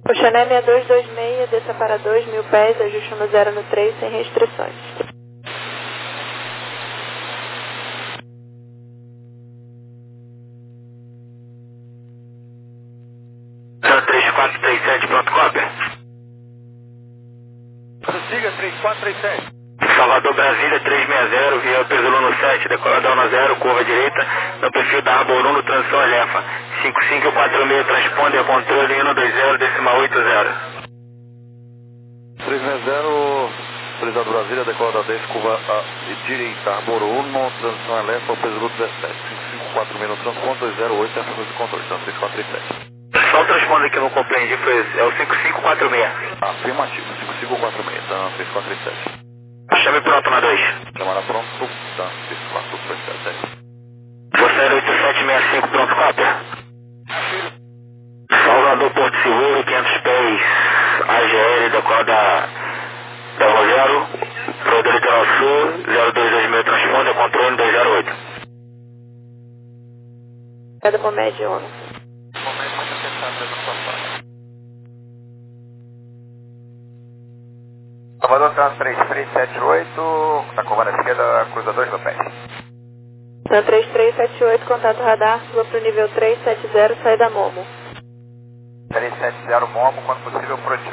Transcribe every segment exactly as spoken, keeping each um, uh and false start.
Oxané seis dois dois seis, desça para dois mil pés, ajuste no zero no três, sem restrições. três quatro três sete, pronto, cópia. Siga três quatro três sete. Salvador, Brasília, trezentos e sessenta, via Pesolano sete, decorador na zero, curva direita, no perfil da Arboruno, transição Alefa. cinco cinco quatro seis, transponder, controle um dois zero, decimal oito zero. trezentos e sessenta, autorizado Brasília, decorador dez, curva a direita, Arboruno, transição Alefa, Pesolano dezessete. cinco cinco quatro seis no transponder, dois zero oito, é de controle, então três quatro três sete. Só o transponder que eu não compreendi foi esse, é o cinco cinco quatro seis. Afirmativo, cinco cinco quatro seis, então três quatro três sete. Chame pronto na dois. Chamada pronto, então três quatro três sete. Você oito sete seis cinco, pronto, cópia. Salvador, Porto Seguro, quinhentos pés, A G L, decola da, da Rogério, pro do Litoral Sul, zero dois dois seis, transponder, controle dois zero oito. Cada Comed ONU. Momento muito acertado da nossa Salvador, trans três três sete oito, na curva da esquerda, cruza dois no pé. Na três três sete oito, contato radar, suba para o nível três sete zero, sai da Momo. três sete zero Momo, quando possível, protido.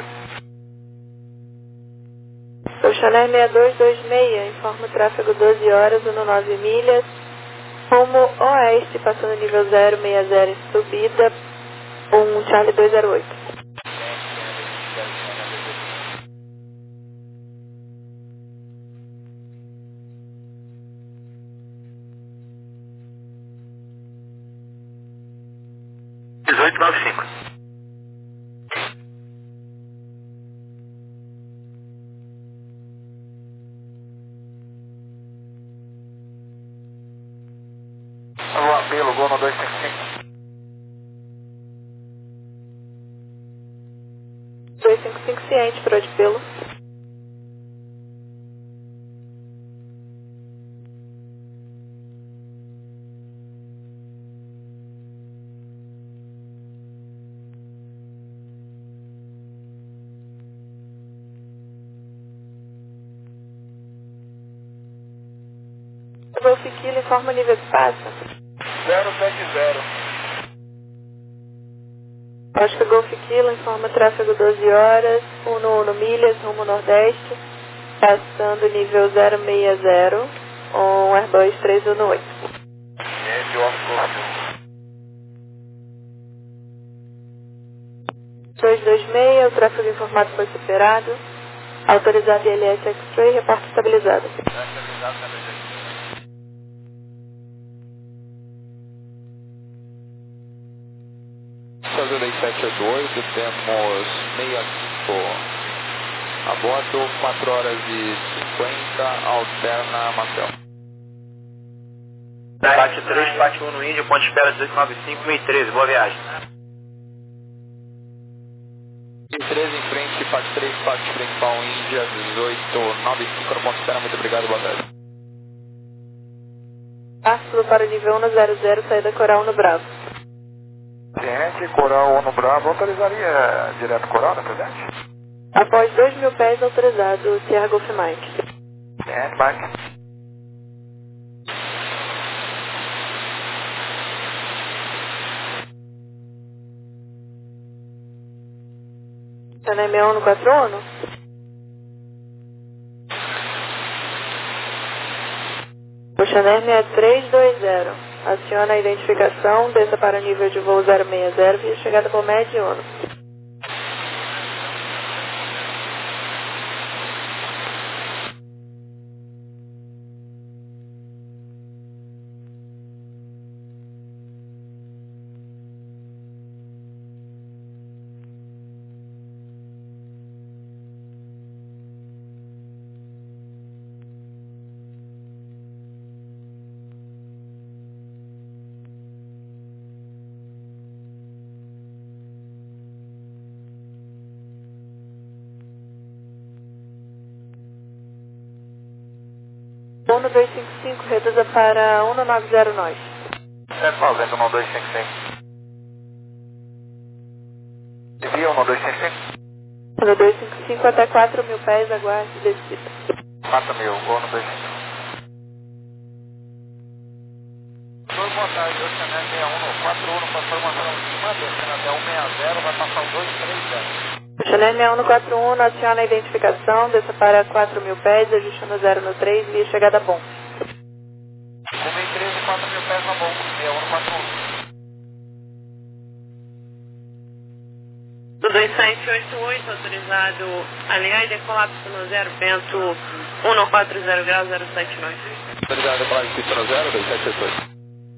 Oxané seis dois dois seis, informa o tráfego doze horas, nove milhas, rumo oeste, passando nível zero seis zero em subida, um Charlie dois zero oito. dezoito noventa e cinco. O apelo, gol no dois cinco cinco. dois cinco cinco ciente, por de pelo. Golf Kilo informa o nível que passa. zero sete zero. Oscar Golf Kilo informa tráfego doze horas, um no milhas, rumo nordeste, passando nível zero seis zero, um Airbus três um oito. Esse Oscar. dois dois seis, o tráfego informado foi superado. Autorizado I L S X-Ray, reporte estabilizado. Fazenda sete oito oito, temos meia cinco a bordo, quatro horas e cinquenta, alterna Marcel. Bate três, bate um no Índio, ponto espera dezoito noventa e cinco, meio treze, boa viagem. treze em frente, parte três, parte principal Índia, dezoito noventa e cinco no ponto espera, muito obrigado, boa tarde. Arthur para o nível um zero zero, saída Coral no Bravo. Ciente, Coral no Bravo, autorizaria direto Coral, né, presente? Após dois mil pés, autorizado Sierra Golf Mike. Ciente, Mike. Oxané seis um quatro ONU. Oxané seis três dois zero. Aciona a identificação, desça para o nível de voo zero seis zero, via chegada por Med ONU. um dois cinco cinco, reduza para um nove zero nós. É, fazendo um dois cinco cinco. Via um dois cinco cinco. um dois cinco cinco até quatro mil pés, aguarde descida. quatro mil, vou no dois cinco cinco. Boa tarde, Oceané sessenta e um no quatro um, com a formação de cima, descendo até cento e sessenta, vai passar o dois três zero. Oceané sessenta e um no quatro um, aciona a identificação, desça para quatro mil pés, ajuste no zero no três, via chegada bom. um mil e treze, quatro mil pés na bom, sessenta e um no quatro um. Do dois sete oito oito, autorizado alinhar e decolar no zero, vento um no quatro zero graus, zero sete nove. Autorizado decolar em pista no zero, dois sete oito oito.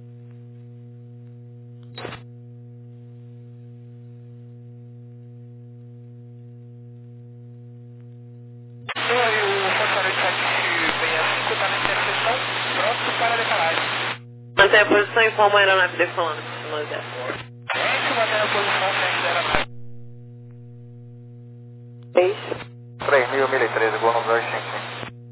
Mantém a posição e informa a aeronave decolando no zero. Mantém a posição sem zero. três. três mil, mil e treze, gol no dois cinco cinco.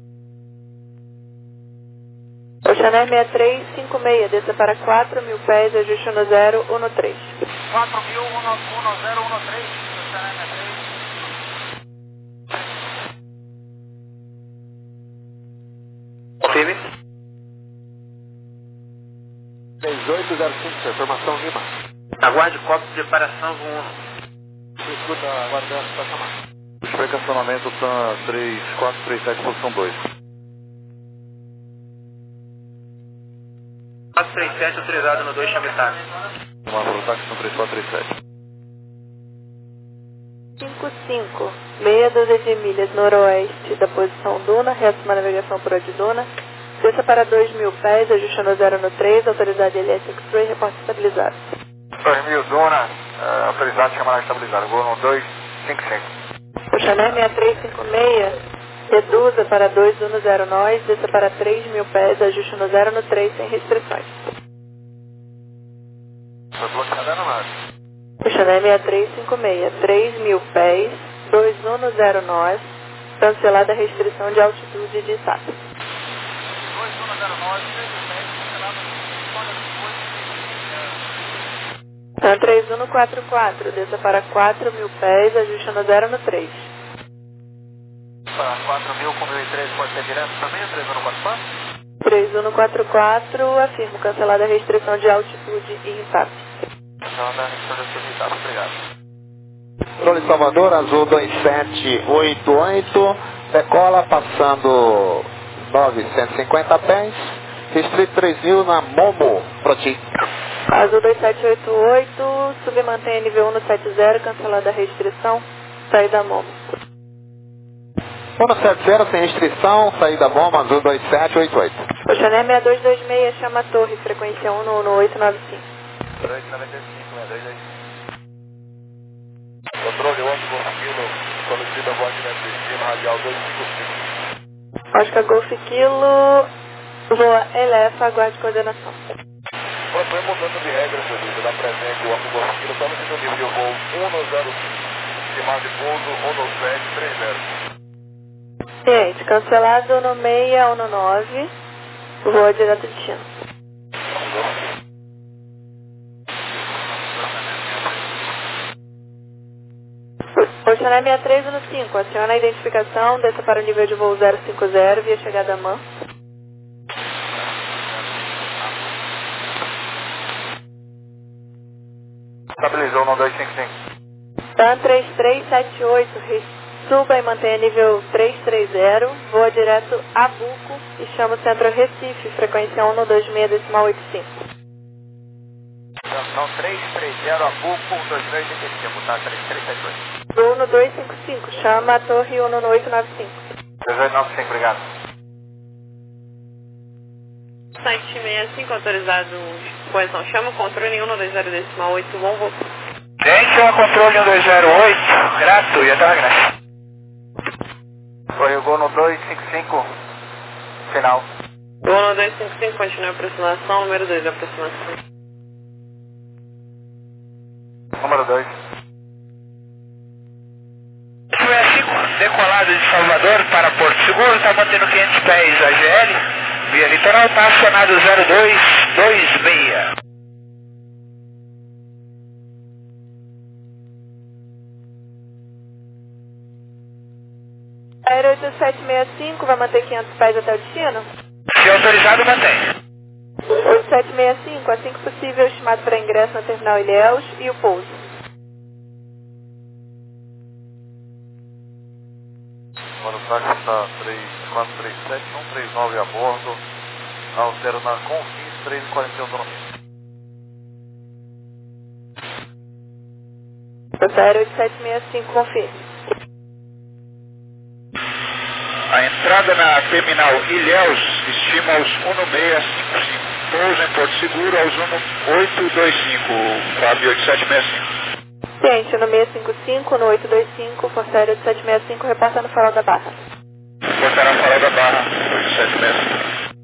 Oceané sessenta e três cinquenta e seis, desça para quatro mil pés, ajuste no zero, um no três. quatro mil, um no zero, um no três, Oceané sessenta e três. Confirme. três oito zero cinco, informação Lima. Aguarde copo de preparação um. Escuta, aguardando, para chamar. O frecacionamento está três quatro três sete, posição dois. quatro três sete autorizado no dois, chame táxi. Uma para o táxi no três quatro três sete. cinco cinco, meia dúzia de milhas noroeste da posição Duna, resta uma navegação por de Duna. Desça para dois mil pés, ajuste no zero no três, autoridade L S X-Ray, reporte estabilizado. dois mil, Duna, uh, autorizado, chamar estabilizado. Gol no dois cinco cinco. Oceané sessenta e três cinquenta e seis, reduza para dois Duna zero nós, desça para três mil pés, ajuste no zero no três, sem restrições. Estou bloqueada no mar. Oceané sessenta e três cinquenta e seis, três mil pés, dois Duna zero nós, cancelada a restrição de altitude de S A P. dois Duna zero nove, três mil pés, cancelado. Então, três um no quatro quatro, desça para quatro mil pés, ajuste no zero no três. Para quatro mil com mil e treze, pode ser direto também, três um no quatro quatro? três um no quatro quatro, afirmo cancelada a restrição de altitude e S A P. Então, da restrição de altitude, tá, obrigado. Controle Salvador, azul dois sete oito oito, decola passando novecentos e cinquenta pés, restrito três mil na Momo, Proti. Azul dois sete oito oito, submantém nível um no setenta, cancelada a restrição, saída Momo. um no setenta, sem restrição, saída bomba, azul dois sete oito oito. Oceané sessenta e dois vinte e seis, chama a torre, frequência um no oito nove cinco. dois noventa e cinco, né? dois dois cinco. Controle onze Golf Kilo, solicita a voz de destino, radial dois cinco cinco. Oscar Golf Kilo, voa Elefa, aguarde coordenação. Foi mudança de regra, serviço da presente, o Oscar Golf Kilo, estamos no nível voo um no zero cinco, estimado de pouso um no sete três zero. Gente, cancelado no seis um no nove, voa direto de China. Oceané sessenta e três no cinco, aciona a identificação, desça para o nível de voo zero cinco zero, via chegada a M A N. Estabilizou no dois cinco cinco. TAM três três sete oito, suba e mantenha nível trezentos e trinta, voa direto a Buco e chama o centro Recife, frequência um no dois seis decimal oito cinco. Não, três três zero, a Buco, dois três oito cinco, tá? três três sete oito. um no dois cinco cinco, chama a torre um no oito nove cinco. dois oito nove cinco, obrigado. sete sessenta e cinco, autorizado, posição, chama o controle um no dois zero decimal oito, bom voo. Gente, chama controle um dois zero oito, grato, e até a graça. Foi o gol no dois cinco cinco, final. Gol no dois cinco cinco, continua a aproximação, número dois, aproximação. Número dois. Decolado de Salvador para Porto Seguro, está mantendo quinhentos pés A G L, via litoral, está acionado zero dois dois seis. Aéreo oito sete seis cinco, vai manter quinhentos pés até o destino? Se autorizado, mantém. oito sete seis cinco, assim que possível, estimado para ingresso na terminal Ilhéus e o pouso. Agora o táxi está três quatro três sete, um três nove a bordo, altero na Confins três e quarenta e um autonomia. Força Aérea oito sete seis cinco, confirme. A entrada na terminal Ilhéus estima aos um seis cinco cinco. Pouso em Porto Seguro aos um oito dois cinco, Fábio oito sete seis cinco. Ciente, no seis cinco cinco, no oito dois cinco, Força Aérea oito sete seis cinco, repassa no farol da Barra. Reportará no farol da Barra, oito sete seis cinco.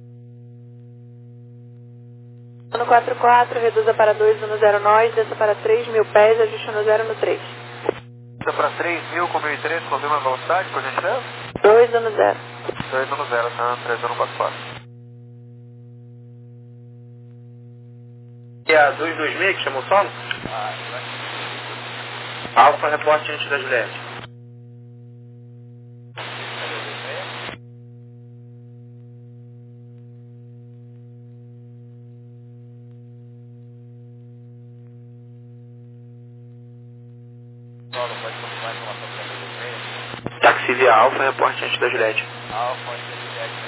No quatro quatro, reduza para dois no zero nós, desça para três mil pés, ajuste no zero no três. Desça para três mil com mil e três, confirma a velocidade, por gentileza? dois no zero. dois no zero, tá? três no quatro quatro. E a duzentos e vinte e seis que chamou o solo? Alfa, reporte antes da Juliette. Táxi via Alfa, reporte antes da Juliette. Alfa, antes da Juliette.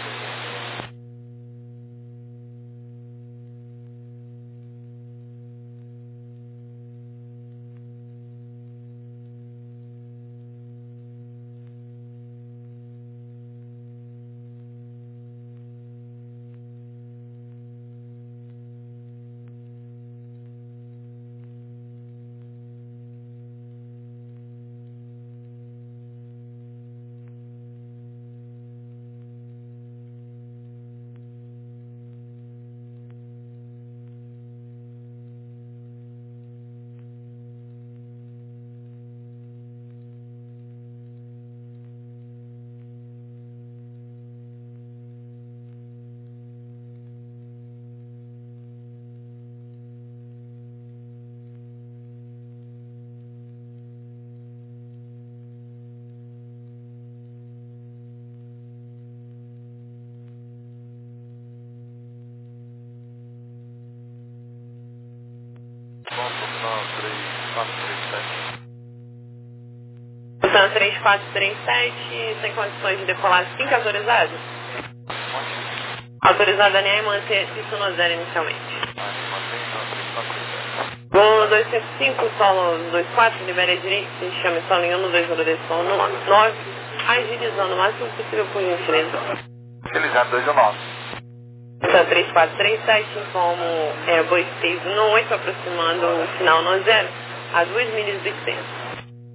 Então, três quatro três sete, tem condições de decolar assim que autorizado? Autorizado a linhar e manter isso no zero inicialmente. Voo dois cinco cinco, solo dois quatro, libere a direita, se chame solo em um, dois, zero, solo nove, agilizando o máximo possível por gentileza. Utilizado dois nove. Então, três quatro três sete, como é, Boa seis no oito, aproximando o final no zero, a duas milhas de distância.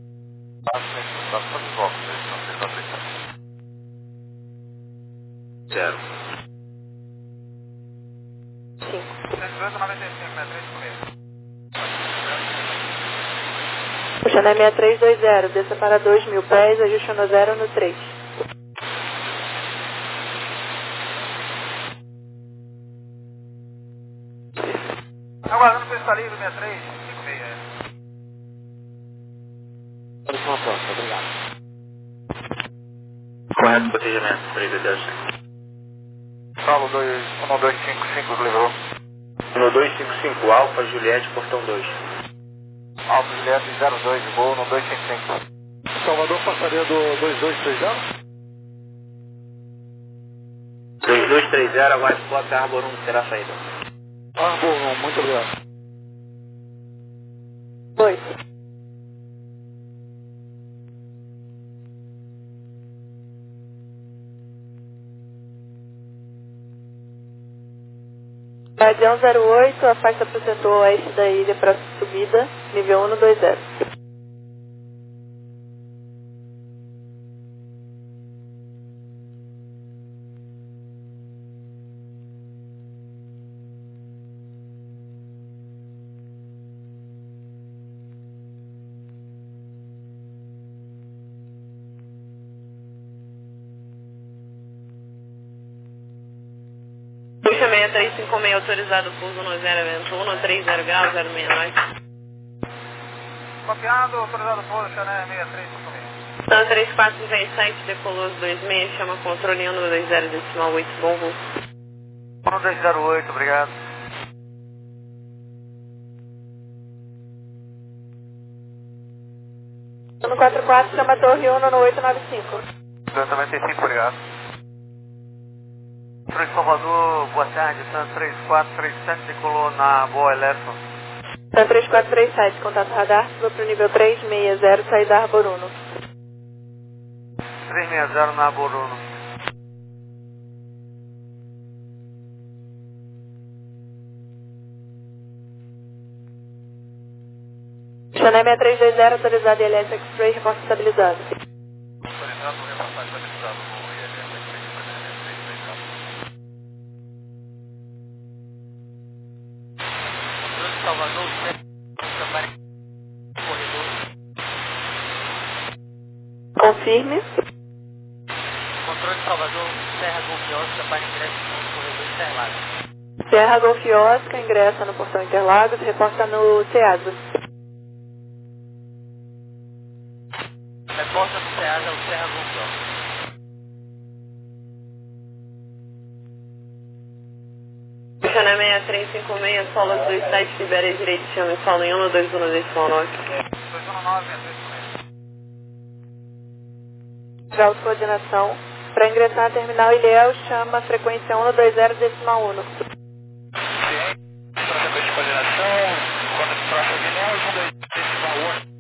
Zero. Puxa na seis três dois zero, desça para dois mil pés, ajuste no zero no três. Aguardando pista livre, sessenta e três, cinquenta e seis. Obrigado. Correto, protegimento, três Deus. Solo um dois cinco cinco, levou. um dois cinco cinco, Alfa, Juliette, portão dois. Alfa, Juliette, zero dois, voo no dois cinco cinco. Salvador, passaria do dois dois três zero? dois dois três zero, aguarde Flop, Arbor um, será saída. Arbor um, muito obrigado. Oi. Guardião zero oito, afasta para o setor oeste da ilha para subida, nível um no dois zero. Puxa seis três cinco seis, autorizado pouso no zero, vento um, no três zero graus, zero seis nove. Copiado, autorizado pouso, Chanel seis três cinco seis. Então, três quatro três sete, decolou dois seis, chama controle um dois zero decimal oito, bom voo. um dois zero oito, obrigado. um quatro quatro, chama torre um no oito nove cinco. noventa e cinco, obrigado. três Salvador, boa tarde, Sun três quatro três sete, decolou na Boa Elétrica. Sun três quatro três sete, contato radar, suba para o nível três seis zero, saída Arbor Uno. três seis zero na Arbor Uno. Chanel seis três dois zero, autorizado I L S X-Ray, reporte estabilizado. Autorizado, reporte estabilizado no I L S X-Ray. Controle de Salvador, corredor. Confirme. Controle de Salvador, Serra Golf Oscar para ingresso no corredor Interlagos. Serra Golf Oscar, ingressa no portão Interlagos, reporta no SEASA. Reporta no SEASA, o Serra Golf Oscar. Chanel seis três cinco seis, solo dois sete, libera direito, chama solo em um dois um decimal nove. dois um nove, Já de coordenação. Para ingressar na terminal Ilhéus, chama a frequência um dois zero decimal um. Próxima de coordenação, quando se troca de Ilhéus, um dois decimal um.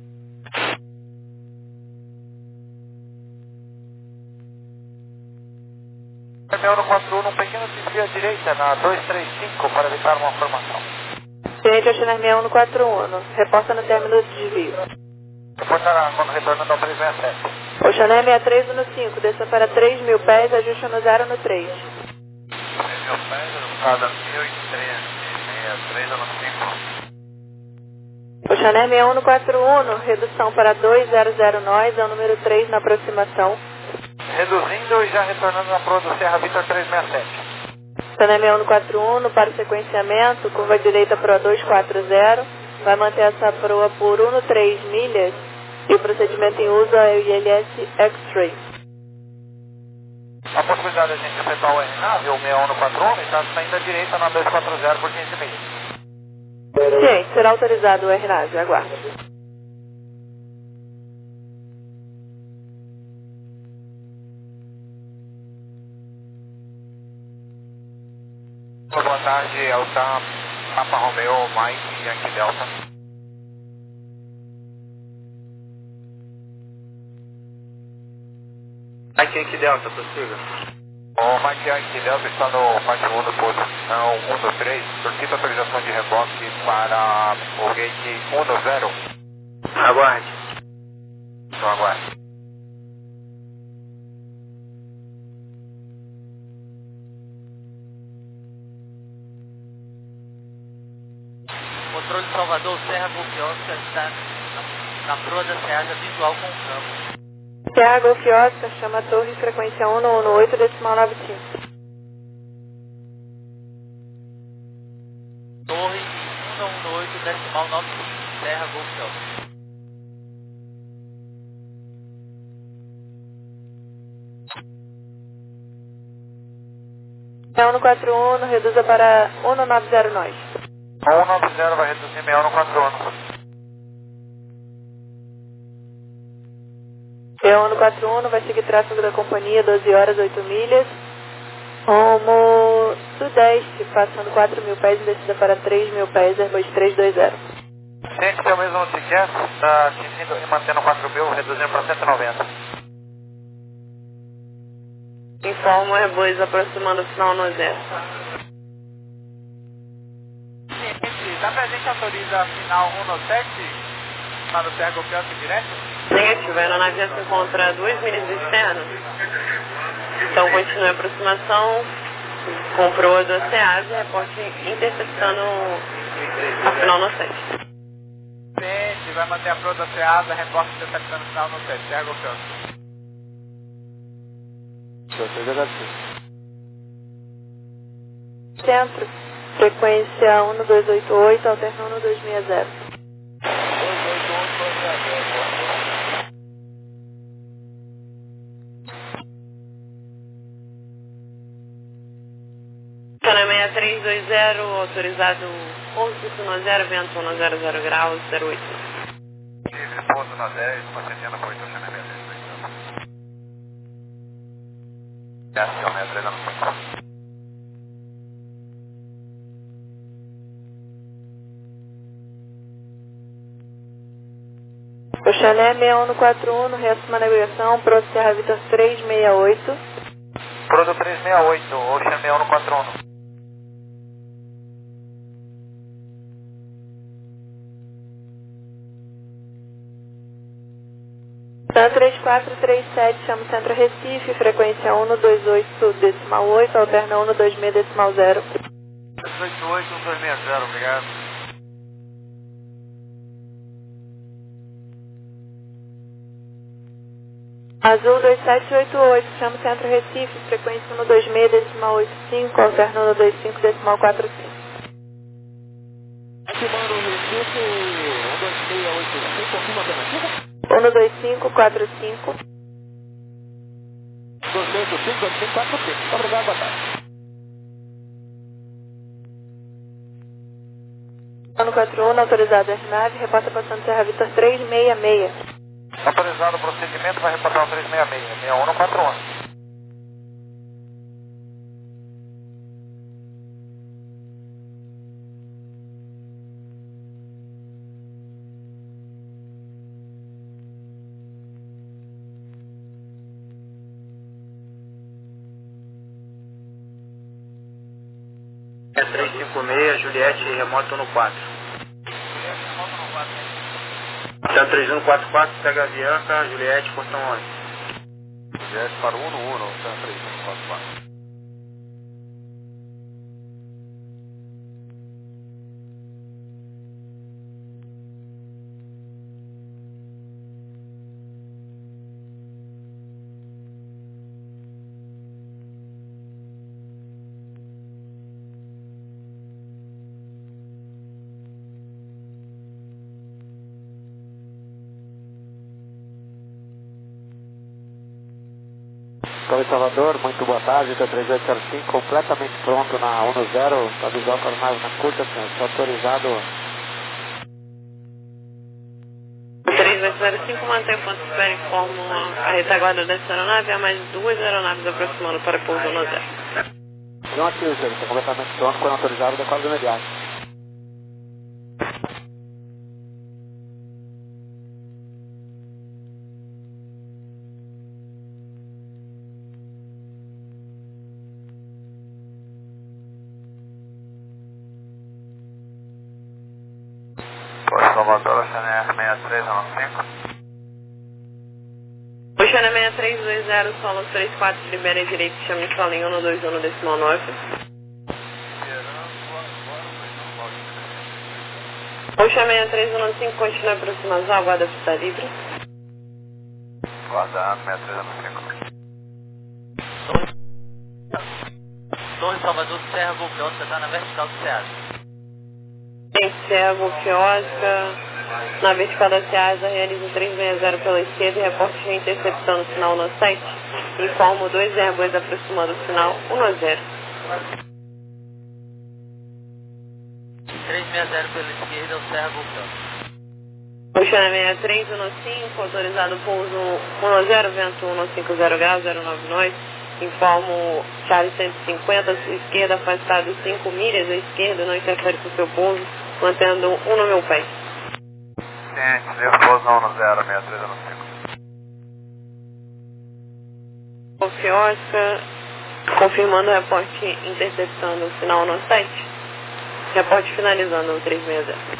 Terminal quatro um, um pequeno desvio à direita na dois três cinco para evitar uma formação. Cliente ao China seis um no quatro um, reporta no término de desvio. Reportará quando retornando ao três seis sete. O Chanel seis três um no cinco, desça para três mil pés, ajuste no zero no três. três mil pés, cada mil e três, seis três no cinco. O Chanel seis um no quatro um, redução para dois zero zero nós, é o número três na aproximação. Reduzindo e já retornando na proa do Serra Vitor três seis sete. Chanel seis um no quatro um, para o sequenciamento, curva direita proa dois quatro zero, vai manter essa proa por um no três milhas e o procedimento em uso é o I L S X-Ray. A possibilidade de a gente efetuar o R nave, o seis um no quatro um, está saindo à direita na dois quatro zero por quinze milhas. Ciente, será autorizado o R nave, aguarde. Boa tarde, Elsa, Papa Romeo, Mike, Yankee Delta. Mike Yankee Delta, prossiga. O Mike Yankee Delta está no parte um da posição um do três, solicita autorização de reboque para o gate um do zero. Aguarde. Então aguarde. Controle de Salvador, Serra Golf Oscar está na, na proa da SEASA visual com o campo. Serra Golf Oscar, chama a torre frequência um no oito decimal nove cinco. Torre um no oito decimal nove cinco, Serra Golf Oscar. um no quatro um, reduza para um no nove zero nós. um nove zero vai reduzir seis um no quatro um. P um no quatro um vai seguir tráfego da companhia doze horas, oito milhas. Rumo sudeste, passando quatro mil pés e descida para três mil pés, Airbus três dois zero. Ciente que é o mesmo ticket, está atingindo e mantendo quatro mil, reduzindo para cento e noventa. Informa o Airbus aproximando o final no zero. Dá pra gente autorizar a final um no sete para o Serra Golf Oscar direto? Negativo, a aeronave já se encontra a duas milhas do externo. Então continue a aproximação com proa do SEASA, reporte interceptando a final no sete. Ciente, vai manter a proa da SEASA, reporte interceptando a final no sete, Serra Golf Oscar. Centro, frequência um dois oito oito, alternando dois seis zero. três dois zero, autorizado pouso no zero, vento um zero zero graus, zero oito. Pouso na dez, uma setenta por oito, Oceana meia três. Ação, meia três no cinco. O Chalé seis um no quatro um, no resto de uma navegação, Proto Serra Vitor três seis oito. Proto três seis oito, Ocean seis um no quatro um. Tan três quatro três sete, chama o Centro Recife, frequência um no dois oito decimal oito, alterna um no dois seis decimal zero. dois oito oito, um dois seis zero, obrigado. Azul dois sete oito oito, chama o Centro Recife, frequência um no dois seis decimal oito cinco, alterna um no dois cinco decimal quatro cinco. Estimando o Recife, um dois seis oito cinco, alguma alternativa? um no dois cinco quatro cinco. dois seis oito cinco, dois cinco quatro cinco. Muito obrigado, boa tarde. No quatro um, autorizado aeronave, reporta passando Serra Vitor três seis seis. Autorizado o procedimento, vai reportar o três seis seis, seis um no quatro um. três cinco seis, Juliette, remoto no quatro. Tan três um quatro quatro, pega a Bianca, Juliette, portão onze. Juliette para o um no um, Tan três um quatro quatro. Oi, Salvador, muito boa tarde, T três oito zero cinco, completamente pronto na um no zero, avisou a aeronave na curta, senhor, está autorizado. três oito zero cinco, mantém o ponto de espera, informo a retaguarda dessa aeronave, há mais duas aeronaves aproximando para pouso no zero. Não aqui, senhor, está completamente pronto, quando autorizado, decora de imediato. Salvador, Oceana seis três um cinco. Oceana seis três dois zero, solo três quatro, libera direito, chama de solinho um dois um decimal nove. Oceana seis três um cinco, continua aproximação, aguarda pista livre. Guarda seis três um cinco. Torre Salvador, Serra Golpeosa, você está na vertical do Ceasa. Tem Serra Golpeosa, na vertical da Ceasa, realiza três seis zero pela esquerda e reporte reinterceptando o sinal no sete. Informo dois Airbus aproximando o sinal um no zero. três seis zero pela esquerda, o Serra Golpeosa. Oceana seis três um cinco, autorizado pouso um no zero, vento um no cinco zero graus, zero nove nós. Informo Charlie cento e cinquenta, sua esquerda, afastado cinco milhas à esquerda, não interfere com o seu pouso, mantendo um no meu pé. Ciente, devo pouso um no zero, seis três um cinco. Golfe Oscar, confirmando o reporte interceptando o sinal no site. Reporte finalizando o três seis zero.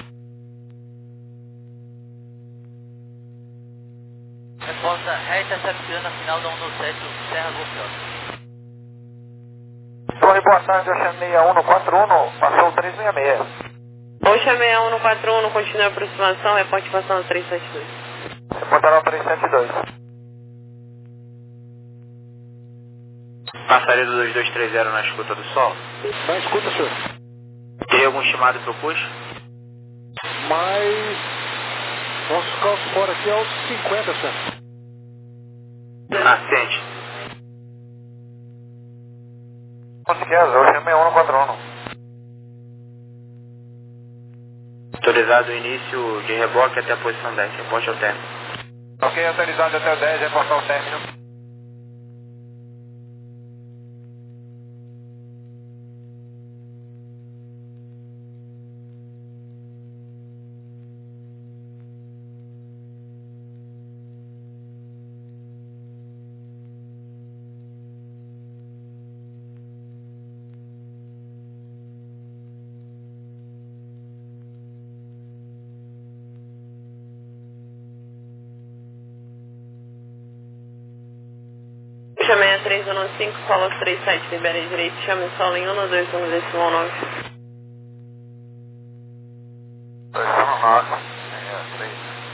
Reporta recepciona a final da um no sete, o Serra Golpeosa. Torre, boa tarde, Oceana seis um no quatro um, passou o três seis seis. Oceana seis um no quatro um, continua a aproximação, reporte passando três sete dois. Reportaram o três sete dois. Passaria do dois dois três zero na escuta do sol. Não escuta, senhor. Teria algum estimado para o push? Mas nosso calço fora aqui é aos cinquenta, senhor. Nascente. Com certeza, Oceana seis um no quatro um. autorizado o início de reboque até a posição dez, reporte ao término. Ok, autorizado até o dez, reportar o término. Chamei a três um cinco, Solos três sete, libere direito, chame o solo em um dois um decimal nove. dois um nove, três.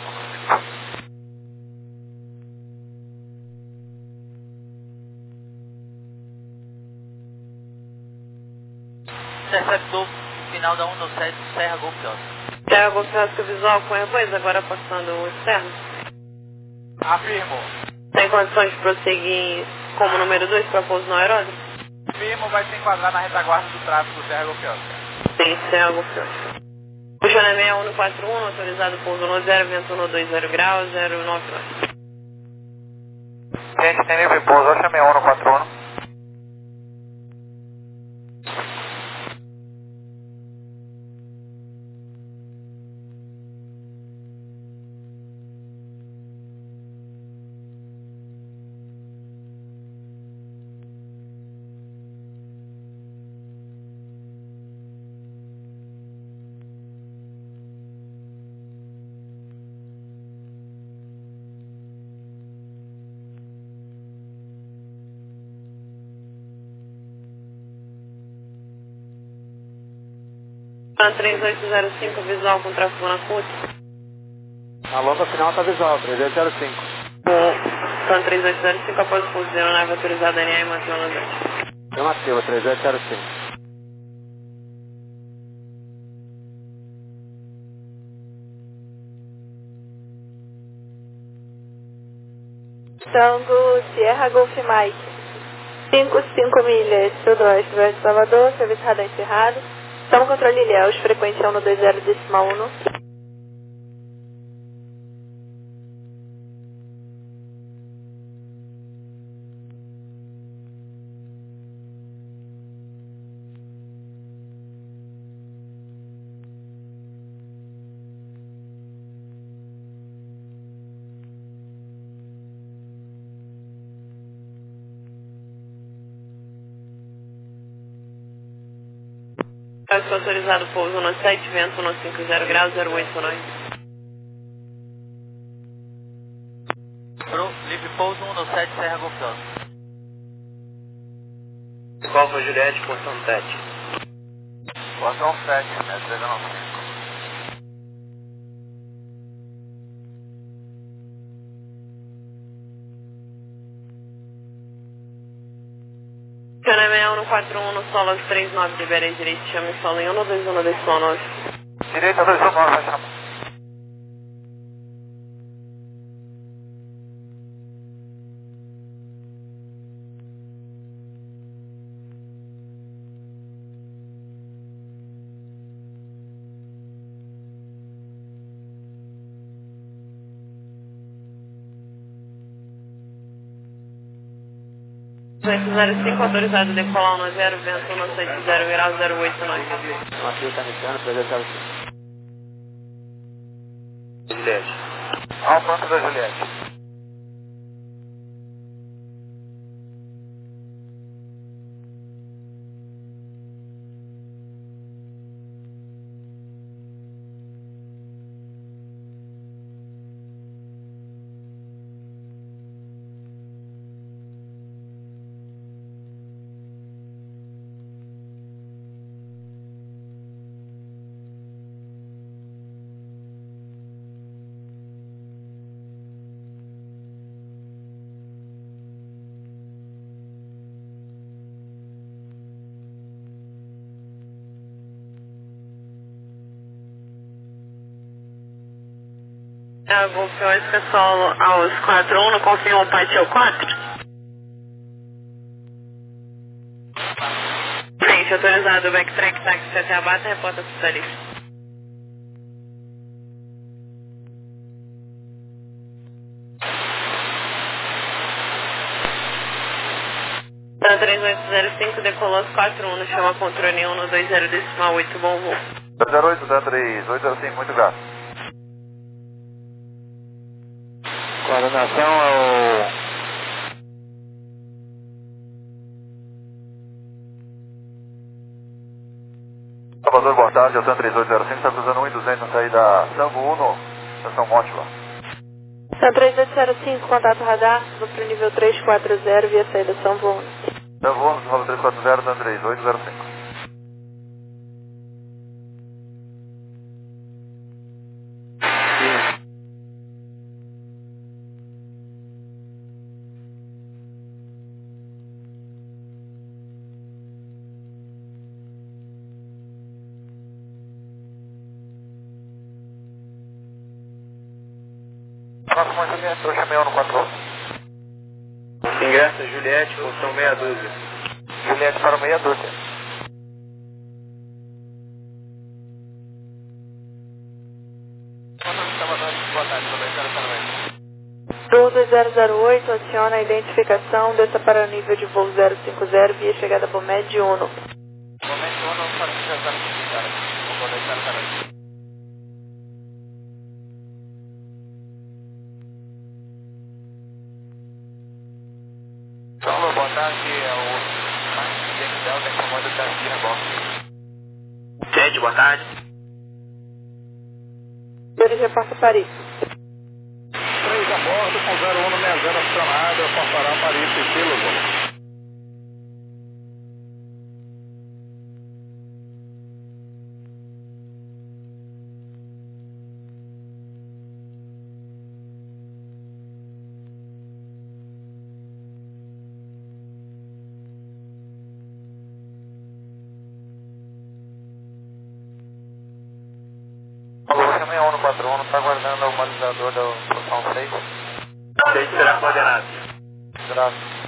Interceptor final da um no sete, Serra Golf Oscar. Serra Golf Oscar visual com depois, agora passando o externo. Afirmo. Tem condições de prosseguir como número dois para pouso no aeródromo? Afirmo, vai se enquadrar na retaguarda do tráfego Serra Golf Oscar. Sim, Serra Golf Oscar. Puxando a sessenta e um no quatro um, autorizado pouso no zero, vento um dois zero graus, zero nove nove. Gente, tem livre pouso, eu chamei um no quatro um. três oito zero cinco, visual com tráfego na C U T. A longa final está visual, três oito zero cinco. Pan três oito zero cinco, após o pouso de aeronave autorizada N A e mantém no zero. Afirmativa, três oito zero cinco. Tango Sierra Golf Mike. cinco cinco milhas, sudoeste, oeste Salvador, serviço radar encerrado. Estamos controle Ilhéus, frequência um dois zero decimal um. Estou autorizado pouso no sete, vento no cinco zero graus, zero oito nove. Pro, livre pouso um no sete, Serra Golf Oscar. Golfo Juliette, portão sete. Portão sete, né? três um cinco. Cana sessenta e um no quatro um, no Solos três nove, libere direito, chame o solo em um dois um decimal nove. Direita dois um nove, vai chamar. oito zero cinco, autorizado decolar no zero, vento no sete zero graus, zero oito nove. Afirmativa, está iniciando, três oito zero cinco. Juliette. Ao ponto da Juliette. A Golf Oscar solo aos quatro um, não confirma o Pátio quatro? Frente, autorizado, backtrack, táxi até a bata, reporta a tarifas. Sam três oito zero cinco, decolou às quatro um, chama controle um no dois zero decimal oito, bom voo. dois zero oito, Sam três oito zero cinco, muito grato. Coordenação é o... Salvador, boa tarde, é o Sam três oito zero cinco, está cruzando um e duzentos na saída Sambo Uno, estação Mótila. Sam três oito zero cinco, contato radar, vou para o nível três quatro zero via saída São Paulo. Sambo Uno, Salvador três quatro zero, Sam três oito zero cinco. Próximo ingresso, chamei no quatro. Ingresso Juliette, função meia dúzia. Juliette para meia dúzia. Tour dois zero zero oito, aciona a identificação, desça para o nível de voo zero cinco zero via chegada por Med Uno. Momento Uno, para zero zero cinco. Salve, boa tarde, é o Marcos Excel da comanda da Vira Box. Gente, boa tarde. Ele reporta Paris. três a bordo com zero um no sessenta e zero acionado, Forfará Paris e Quilo. Chamei um no quatro um, está aguardando o humanizador da posição seis. seis será coordenado. Graças.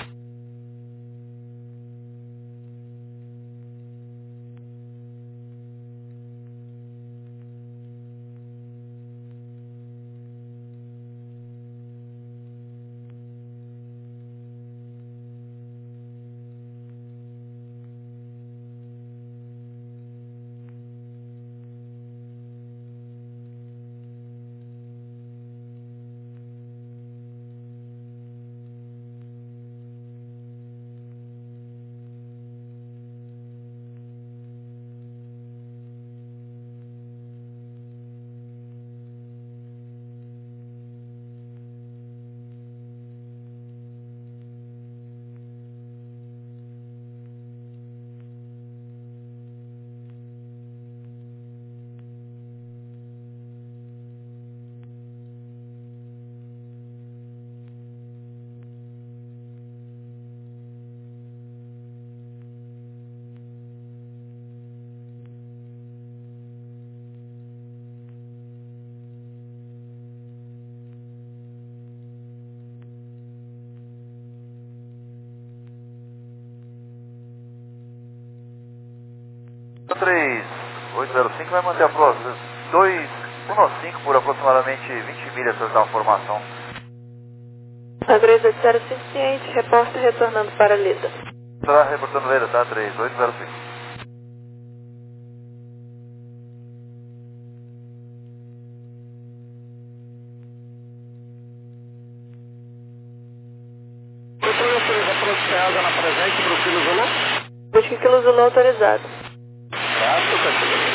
três oito zero cinco vai manter a próxima dois um cinco por aproximadamente vinte milhas para dar uma formação. Sam três oito zero cinco, ciente, reporta retornando para Leda. Está reportando Leda, tá? três oito zero cinco. Na presente para o Quilo Zulu? Busque Quilo Zulu autorizado. Graças, Catilho.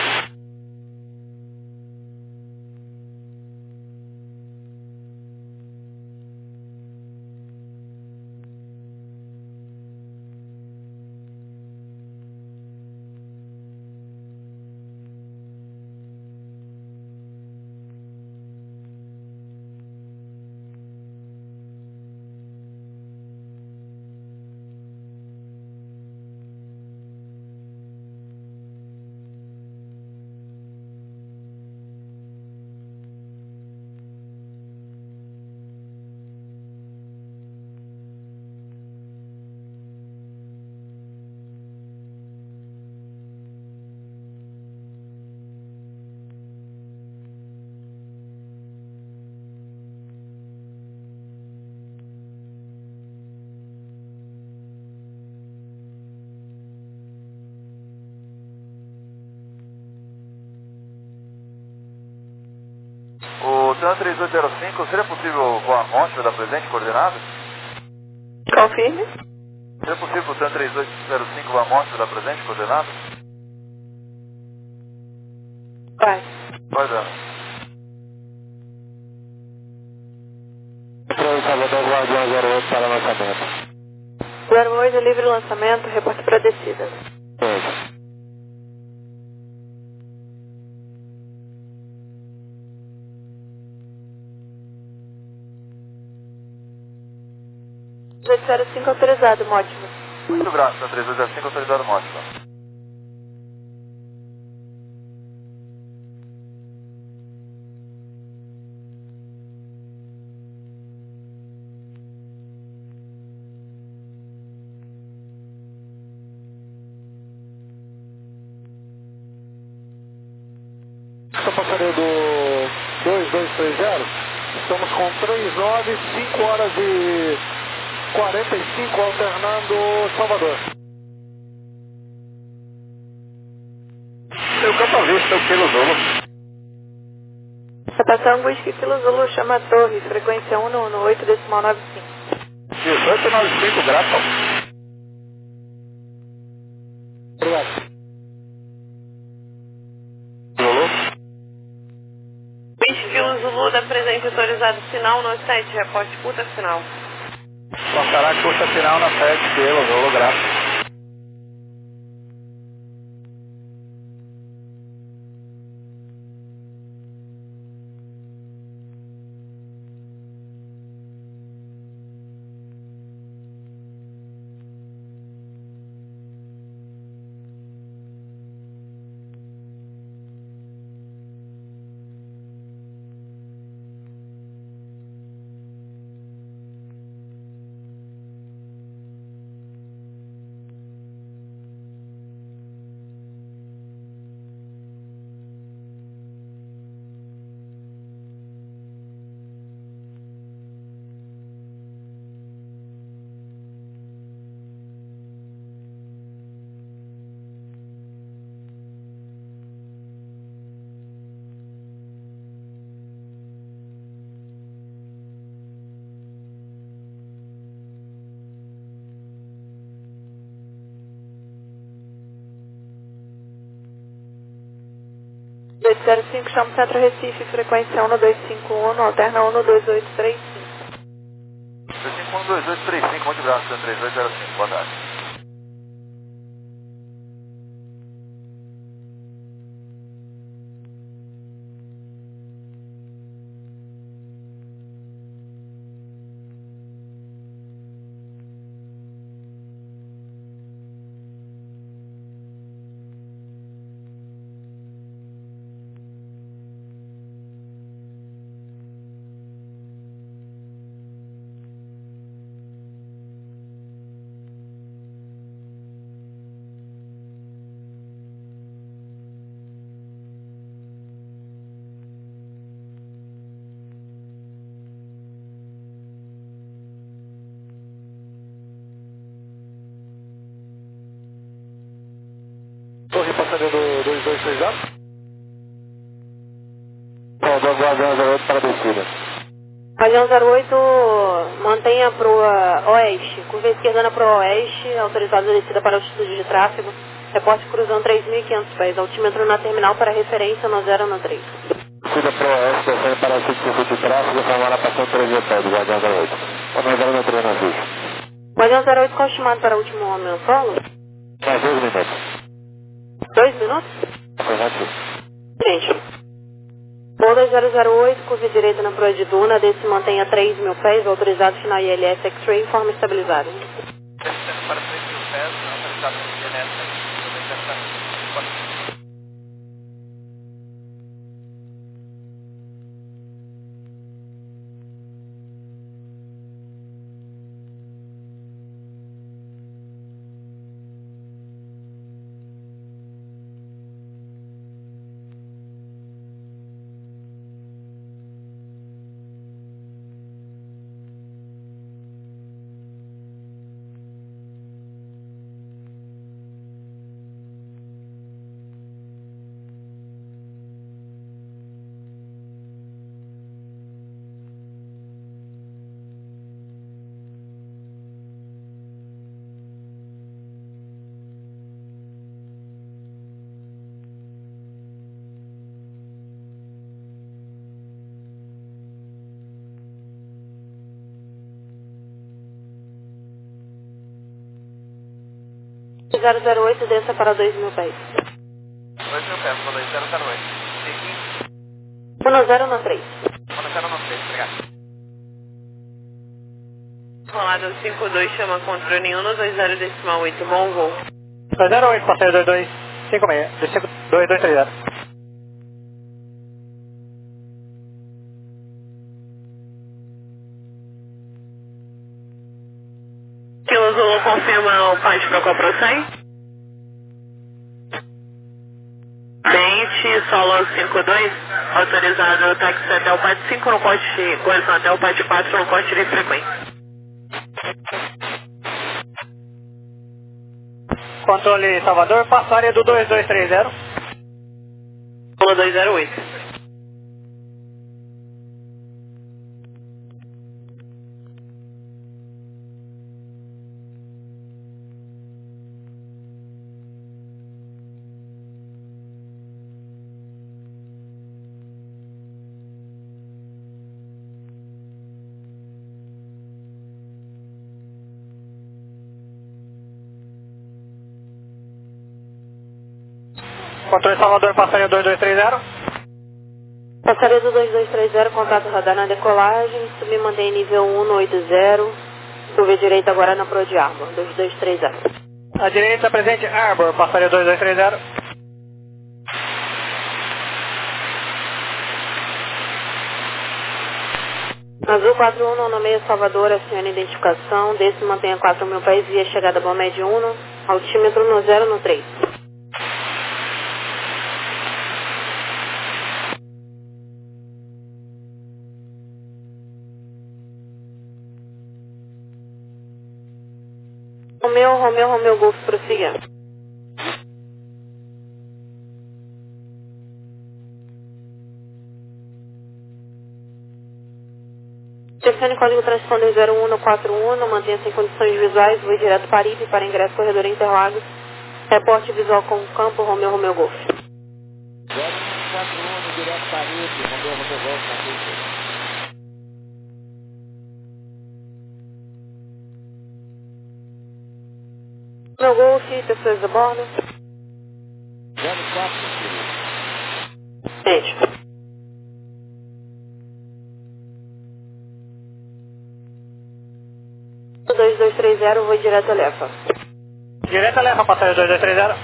TAM três oito zero cinco, seria possível com a amostra da presente coordenada? Confirme. Seria possível o TAM três oito zero cinco com a amostra da presente coordenada? Vai. Vai dar. Salvador Guardião zero oito para lançamento. zero oito, livre lançamento, reporte para descida. Isso. dezoito zero cinco autorizado, Mótimo. Muito grato, TAM três oito zero cinco autorizado Mótimo. Estou passando do dois dois três zero. Estamos com três nove, cinco horas e quarenta e cinco alternando Salvador. Seu Campo Vista, o Kilo Zulu. Estação Whisky Kilo Zulu, chama a torre, frequência um no oito decimal nove cinco. dezoito noventa e cinco, grato. Obrigado. Whisky Kilo Zulu da presente autorizado sinal no sete, reporte curta final. Passará curta final na sete, Kilo Zulu, grato. dois zero cinco, chama Centro Recife, frequência um no dois cinco um, alterna um no dois oito três cinco. dois cinco um dois oito três cinco, muito grato, TAM três oito zero cinco, boa tarde. Torre passando do dois dois três zero. Salvador Guardião zero oito para descida. Guardião zero oito, mantenha para o oeste, curva esquerda para o oeste, autorizado a descida para a altitude de tráfego, reporte cruzão três mil e quinhentos pés, altímetro na terminal para referência no zero no três. Descida para o oeste, descendo para o circuito de tráfego, formando a passão três mil pés do Guardião zero oito. Ou zero no três na ficha. Guardião zero oito, confirmado para o último homem ao solo? Mais dois minutos. Dois minutos? Afirmativo. Gente, Voo dois zero zero oito, curva direita na proa de Duna, desce mantenha três mil pés, autorizado final I L S X-Ray, forma estabilizada. Descendo para três mil pés, não autorizado no I L S X-Ray. zero zero oito, desça para dois mil pés. dois mil pés, dois zero zero oito. Seguinte. um zero um três. um zero um três, obrigado. Rolado cinco dois, chama controle um dois zero decimal oito, bom voo. dois zero oito, passeio dois dois cinco seis, dois dois três zero. Kilo Zulu confirma o P A D para qual prossegue? vinte, solo cinco dois, autorizado táxi até o P A D cinco no corte, correção até o P A D quatro no corte de frequência. Controle Salvador, passa a área do dois dois três zero. Pula dois zero oito. Controle Salvador, passa a área dois dois três zero. Passaria do dois dois três zero, contato radar na decolagem, subir mantém nível um no oito zero, curva direita agora na Pro de Arbor, dois dois três zero. A direita presente Arbor, passaria dois dois três zero. Azul quatro um, no meio Salvador, acione identificação, desce mantenha quatro mil pés, via chegada Bomed um, altímetro no zero no três. Romeu, Romeu, Romeu, Golf, prossiga. Telefone código transponder zero um no quatro um, mantenha-se em condições visuais, voe direto para I P para ingresso corredor Interlagos. Reporte visual com campo, Romeu, Romeu, Golf. zero um quatro um, direto para I P, Romeu, Romeu, Golf, na pista. Meu Golf, pessoas a bordo. zero quatro, querido. Gente. dois dois três zero, vou direto a Lefa. Direto a Lefa, passaria dois dois três zero.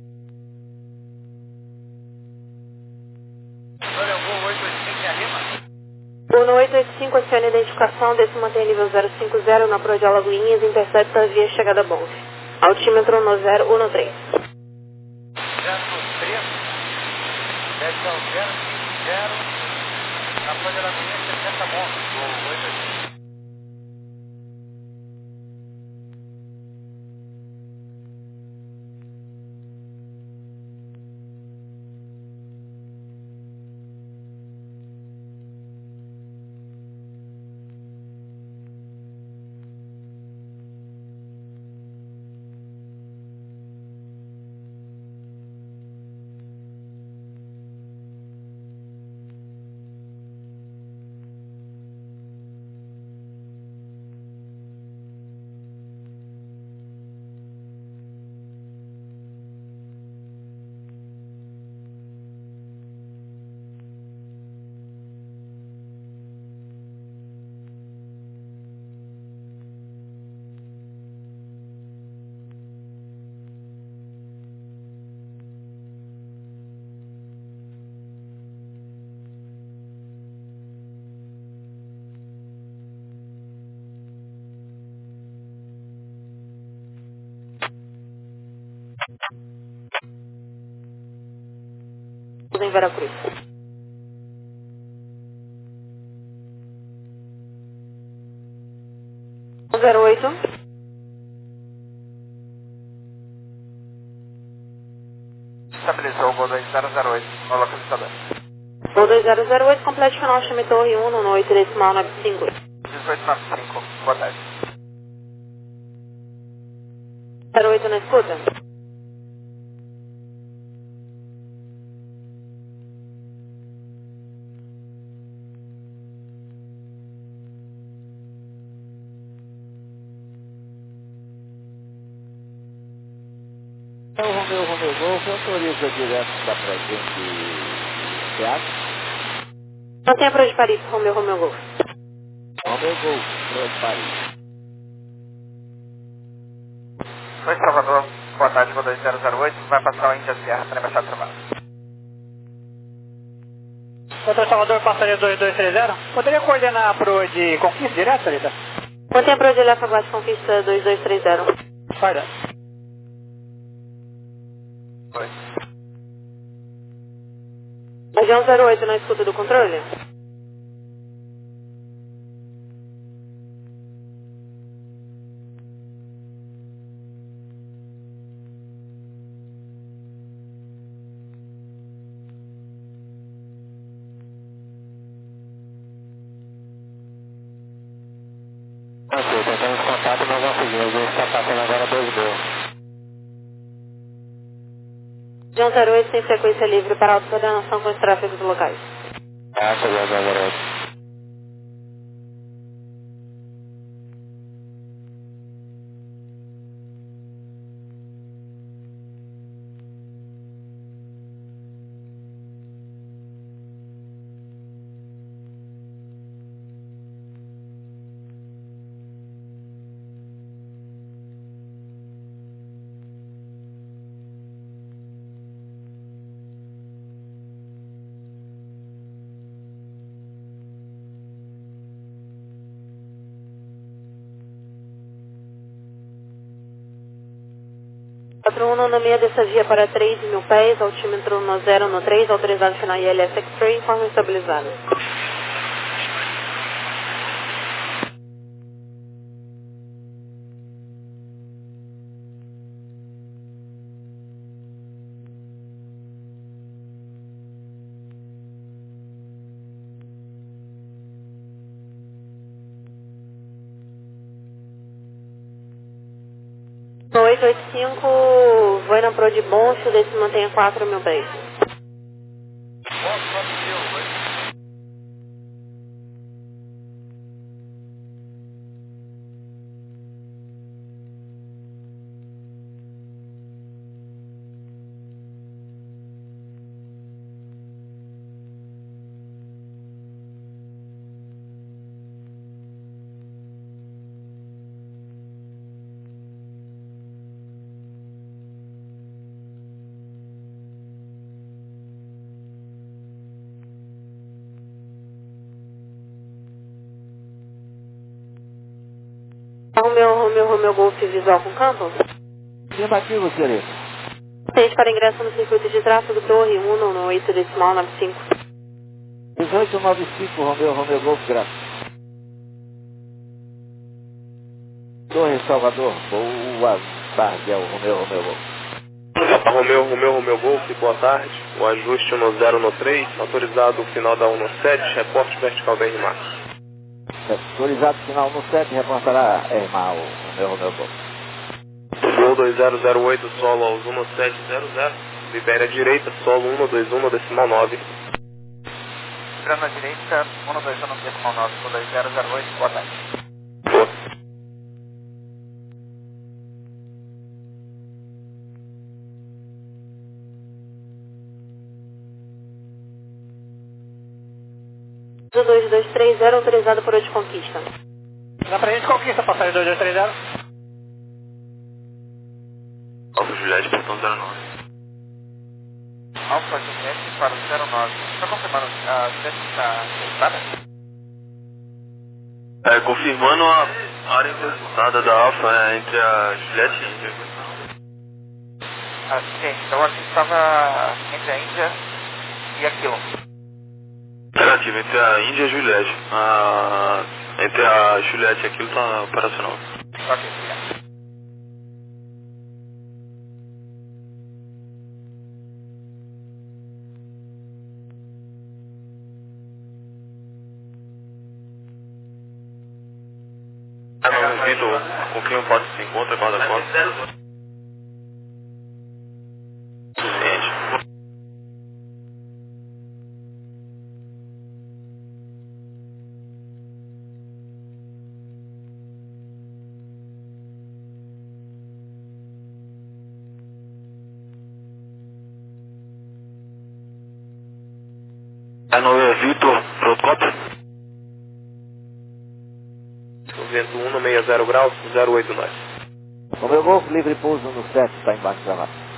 Olha, eu vou oito oito cinco, me arrima? Uno oito oito cinco, acione identificação, desce mantém nível zero cinco zero na Pro de Alagoinhas, intercepta via chegada Bonf. Altímetro no zero um três. zero três, deve ao zero cinco zero, na Folha da Manhã, sessenta pontos, vou oito oito cinco. Em Veracruz. zero oito. Estabilizou o voo dois zero zero oito, no localizador. Voo dois zero zero oito, complete final, chame Torre um no oito decimal nove cinco. dezoito noventa e cinco, boa tarde. zero oito na escuta. O Romeu Romeu Golf autoriza direto da presente Seattle. Mantenha para de Paris, Romeu Romeu Golf. Romeu Golf, para de Paris. Oi, Salvador. Boa tarde, voo dois zero zero oito. Vai passar o Índia Sierra para embaixada de trabalho. Controle Salvador, passageiro dois dois três zero. Poderia coordenar pro de Conquista direto, Sarita? Mantenha para de Lefa Guarda Conquista dois dois três zero. Guarda. Oi. Região zero oito na escuta do controle. Ok, tentamos contato, não conseguimos. A gente está passando agora dois mil. Região zero oito tem frequência livre para autocoordenação com os tráfegos locais. Ah, chegou agora. quatro um no meia dessa via para três mil pés, altímetro no zero no três, autorizado final I L S X-Ray, forma estabilizada. oito oito cinco, Voina Pro de Boncho, desse mantenha quatro mil pés. Romeu, Romeu, Romeu Golf visual com campo. Afirmativo, senhorita. Seis para ingresso no circuito de tráfego, torre um no oito decimal nove cinco. dezoito noventa e cinco, Romeu Romeu Golf, graças. Torre Salvador, boa tarde, é o Romeu Romeu Golf. Romeu, Romeu, Romeu Golf, boa tarde. O ajuste no zero no três, autorizado o final da um no sete, reporte vertical da R M A. Autorizado final no sete, reportará R M A, o Romeu Romeu Golf. Voo dois zero zero oito, solo aos um no sete zero zero, libere à direita, solo um no dois um no decimal nove. Entrando à direita, um no dois um no decimal nove, voo dois zero zero oito, boa tarde. Boa. dois dois três zero, autorizado por de conquista. Dá pra gente Conquista, passageiro dois dois três zero. Alfa Juliette, portão zero nove. Alfa Juliette para o zero nove. Só confirmando, a Juliette está registrada? É, confirmando a área interceptada da Alfa é, entre a Juliette e a Índia. Ah, sim, então a gente estava entre a Índia e aquilo. Negativo, entre a Índia e a Juliette. A... Entre a Juliette e aquilo está operacional. Ok, obrigado. Ah, Vitor, com quem o fato se encontra, guarda a conta. Suficiente. nove Vitor, pronto, cota. Vento um seis zero graus, zero oito nove. O meu Golf livre pouso no sete, está embaixo da mata.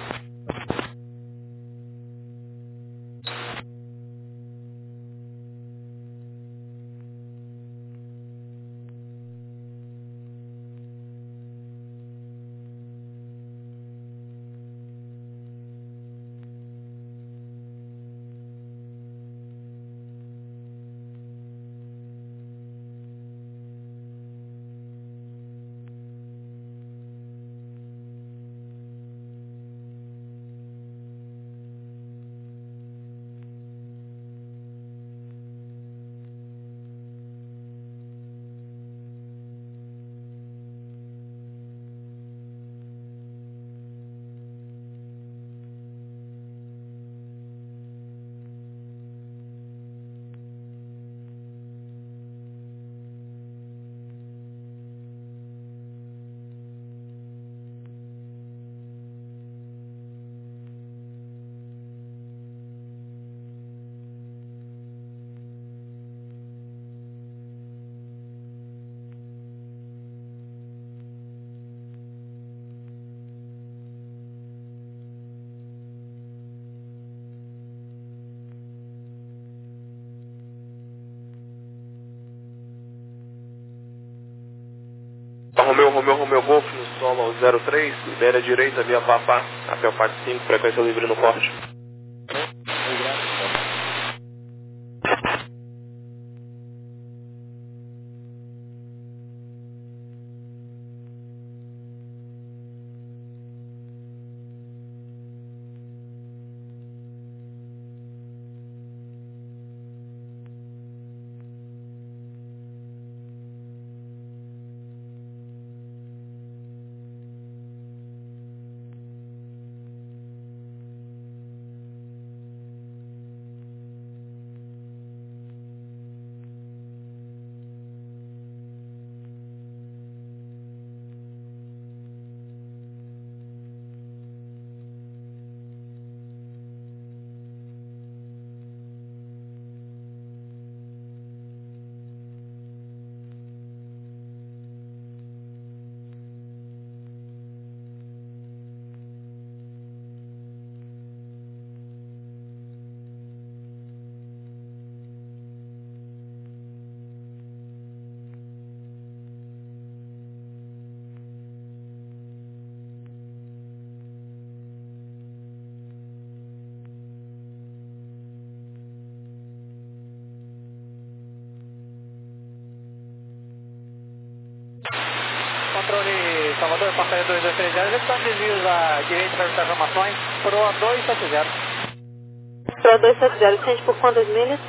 Romeu, Romeu, Romeu Golf no solo zero três, beira direita, via Papá, até o parte cinco, frequência livre no corte. Controle Salvador, passageiro dois dois três zero, executar desvios à direita para as informações, Pro dois sete zero. Pro dois sete zero, sente por quantas milhas?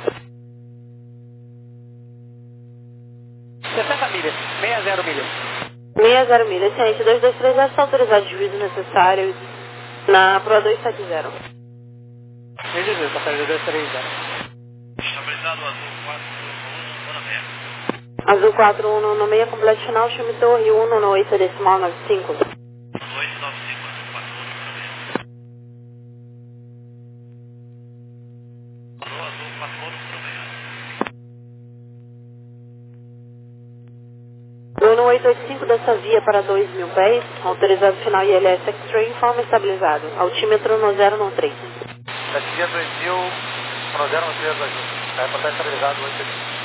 sessenta milhas, sessenta milhas. sessenta milhas, sente dois dois três zero, está autorizado o juízo necessário na Pro dois sete zero. Me diz, passageiro dois três zero. Estabilizado azul quatro um no meia. Azul quatro um no meia, completo final, chame torre um no oito decimal nove cinco. oito nove cinco, azul quatro um no meia. Alô, azul quatro um no meia. Bruno oito oito cinco dessa via para dois mil pés, autorizado final I L S Extreme, forma estabilizado, altímetro no zero no três. Daqui via dois mil, no zero no três, azul. Vai para estabilizado oito oito cinco.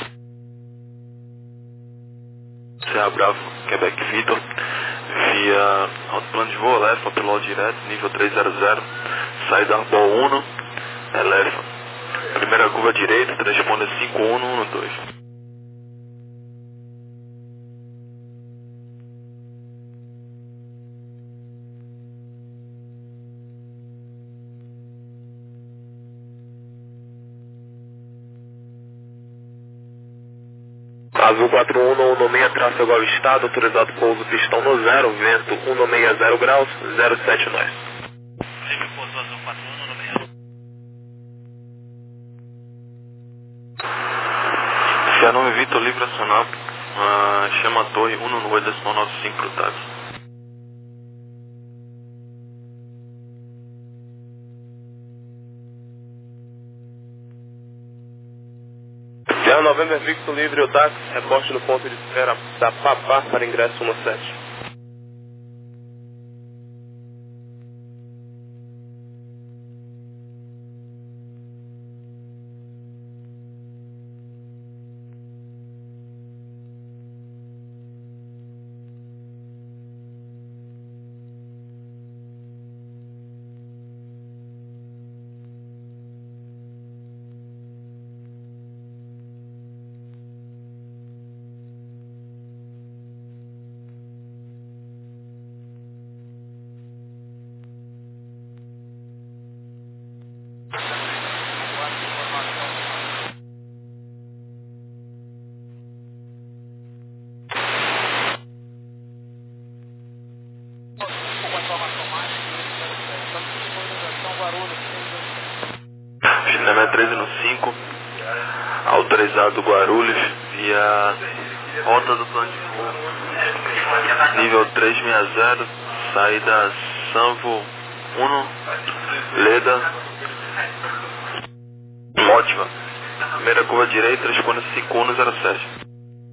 Serra Bravo, Quebec Vitor, via autoplano de voo, Elefa, piloto direto, nível trezentos, saída Arbol um, Elefa. Primeira curva direita, transponder cinco um no dois. Azul quatro um no um seis, tráfego avistado, autorizado pouso pistão no zero, vento um seis zero graus, zero sete nove. Livre pouso azul quatro um no meia. Fia nove Vitor, livre acionar, uh, chama a torre um no oito decimal nove cinco para o táxi. November Victor livre o táxi, reporte no ponto de espera da Papá para ingresso um sete. Cinema treze no cinco, autorizado Guarulhos, via rota do plano de voo, nível trezentos e sessenta, saída Sanvo um, Leda, ótima. Primeira curva direita, responda cinco um zero sete.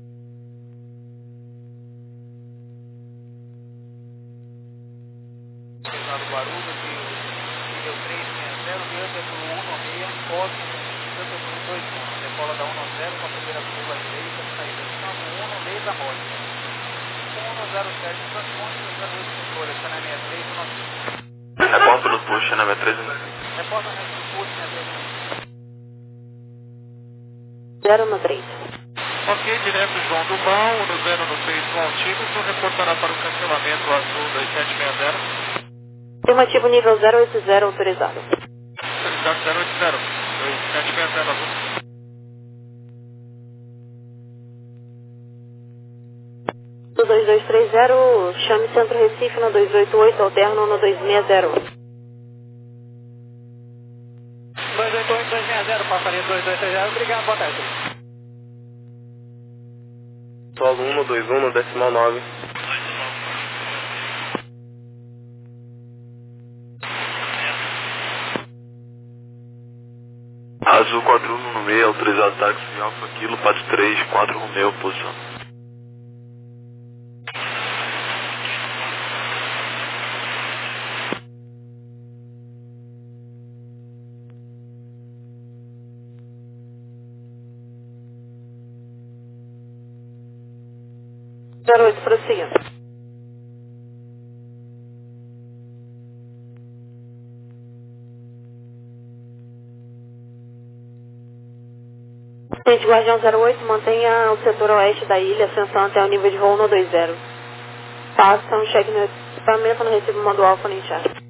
Reporta no push, Cinema treze. Reporta no push, zero no três. Ok, direto João do Mal, no zero no seis com altímetro, reportará para o cancelamento azul dois sete seis zero. Afirmativo nível zero oito zero autorizado. Autorizado zero oito zero, dois sete seis zero azul. No dois dois três zero, chame Centro Recife no dois oito oito, alterno no dois seis zero. dois oito oito, dois seis zero, passaria dois dois três zero, obrigado, boa tarde. Solo um no dois um no decimal nove. Azul quatro um no meio, autorizado táxi Alfa Kilo, Pato três, quatro Romeo, posição. zero oito, prossiga. Gente, Guardião zero oito, mantenha o setor oeste da ilha, ascensão até o nível de voo no dois zero. Faça um check no equipamento, no recibo, manda o alfa no enxerga.